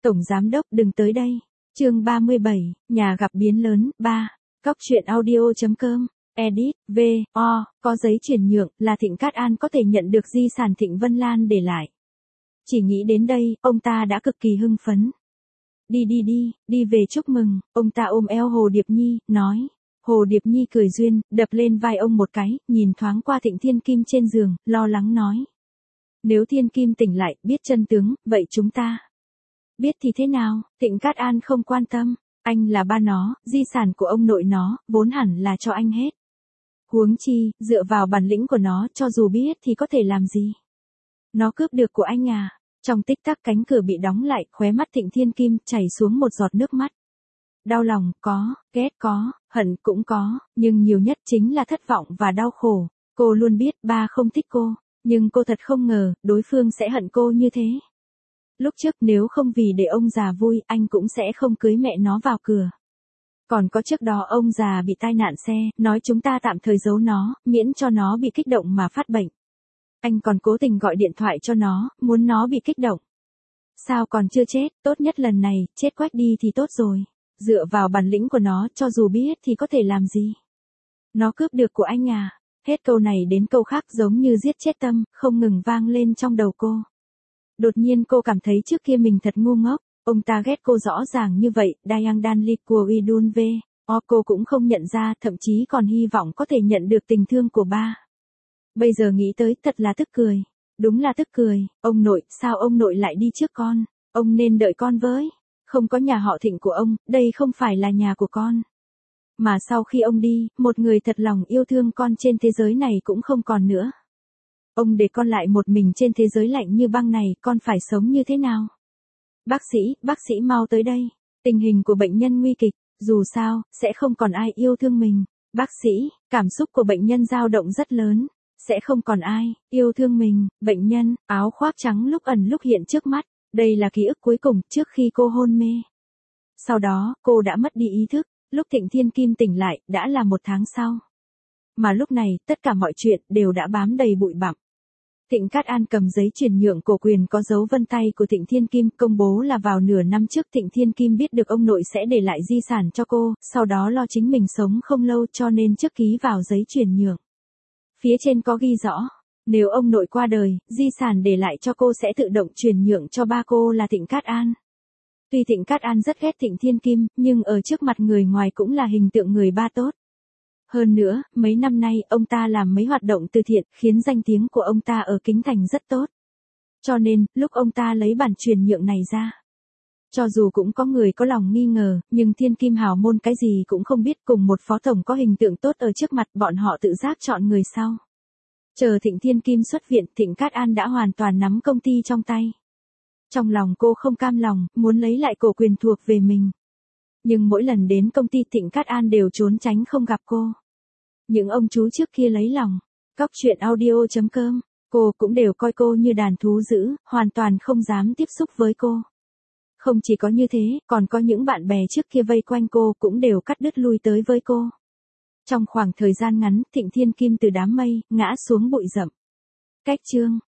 Tổng giám đốc đừng tới đây. Chương 37, nhà gặp biến lớn, 3. Cóc truyện audio.com. Edit, V.O. Có giấy chuyển nhượng là Thịnh Cát An có thể nhận được di sản Thịnh Vân Lan để lại. Chỉ nghĩ đến đây, ông ta đã cực kỳ hưng phấn. Đi về chúc mừng, ông ta ôm eo Hồ Điệp Nhi, nói. Hồ Điệp Nhi cười duyên, đập lên vai ông một cái, nhìn thoáng qua Thịnh Thiên Kim trên giường, lo lắng nói. Nếu Thiên Kim tỉnh lại, biết chân tướng, vậy chúng ta. Biết thì thế nào, Thịnh Cát An không quan tâm. Anh là ba nó, di sản của ông nội nó, vốn hẳn là cho anh hết. Huống chi, dựa vào bản lĩnh của nó, cho dù biết thì có thể làm gì. Nó cướp được của anh à. Trong tích tắc cánh cửa bị đóng lại, khóe mắt Thịnh Thiên Kim chảy xuống một giọt nước mắt. Đau lòng có, ghét có, hận cũng có, nhưng nhiều nhất chính là thất vọng và đau khổ. Cô luôn biết ba không thích cô, nhưng cô thật không ngờ, đối phương sẽ hận cô như thế. Lúc trước nếu không vì để ông già vui, anh cũng sẽ không cưới mẹ nó vào cửa. Còn có trước đó ông già bị tai nạn xe, nói chúng ta tạm thời giấu nó, miễn cho nó bị kích động mà phát bệnh. Anh còn cố tình gọi điện thoại cho nó, muốn nó bị kích động. Sao còn chưa chết, tốt nhất lần này, chết quách đi thì tốt rồi. Dựa vào bản lĩnh của nó, cho dù biết thì có thể làm gì. Nó cướp được của anh à. Hết câu này đến câu khác giống như giết chết tâm, không ngừng vang lên trong đầu cô. Đột nhiên cô cảm thấy trước kia mình thật ngu ngốc, ông ta ghét cô rõ ràng như vậy, Dayang Danli của Idun V. Cô cũng không nhận ra, thậm chí còn hy vọng có thể nhận được tình thương của ba. Bây giờ nghĩ tới thật là tức cười. Đúng là tức cười, ông nội, sao ông nội lại đi trước con? Ông nên đợi con với. Không có nhà họ Thịnh của ông, đây không phải là nhà của con. Mà sau khi ông đi, một người thật lòng yêu thương con trên thế giới này cũng không còn nữa. Ông để con lại một mình trên thế giới lạnh như băng này, con phải sống như thế nào? Bác sĩ mau tới đây. Tình hình của bệnh nhân nguy kịch, dù sao, sẽ không còn ai yêu thương mình. Bác sĩ, cảm xúc của bệnh nhân dao động rất lớn. Sẽ không còn ai yêu thương mình. Bệnh nhân, áo khoác trắng lúc ẩn lúc hiện trước mắt. Đây là ký ức cuối cùng trước khi cô hôn mê. Sau đó, cô đã mất đi ý thức. Lúc Thịnh Thiên Kim tỉnh lại, đã là 1 tháng sau. Mà lúc này, tất cả mọi chuyện đều đã bám đầy bụi bặm. Thịnh Cát An cầm giấy chuyển nhượng cổ quyền có dấu vân tay của Thịnh Thiên Kim, công bố là vào nửa năm trước Thịnh Thiên Kim biết được ông nội sẽ để lại di sản cho cô, sau đó lo chính mình sống không lâu cho nên trước ký vào giấy chuyển nhượng. Phía trên có ghi rõ, nếu ông nội qua đời, di sản để lại cho cô sẽ tự động chuyển nhượng cho ba cô là Thịnh Cát An. Tuy Thịnh Cát An rất ghét Thịnh Thiên Kim, nhưng ở trước mặt người ngoài cũng là hình tượng người ba tốt. Hơn nữa, mấy năm nay, ông ta làm mấy hoạt động từ thiện, khiến danh tiếng của ông ta ở Kính Thành rất tốt. Cho nên, lúc ông ta lấy bản chuyển nhượng này ra, cho dù cũng có người có lòng nghi ngờ, nhưng Thiên Kim hào môn cái gì cũng không biết, cùng một phó tổng có hình tượng tốt ở trước mặt, bọn họ tự giác chọn người sau. Chờ Thịnh Thiên Kim xuất viện, Thịnh Cát An đã hoàn toàn nắm công ty trong tay. Trong lòng cô không cam lòng, muốn lấy lại cổ quyền thuộc về mình. Nhưng mỗi lần đến công ty Thịnh Cát An đều trốn tránh không gặp cô. Những ông chú trước kia lấy lòng. Cóc truyện audio.com. Cô cũng đều coi cô như đàn thú dữ, hoàn toàn không dám tiếp xúc với cô. Không chỉ có như thế, còn có những bạn bè trước kia vây quanh cô cũng đều cắt đứt lui tới với cô. Trong khoảng thời gian ngắn, Thịnh Thiên Kim từ đám mây, ngã xuống bụi rậm. Cách chương.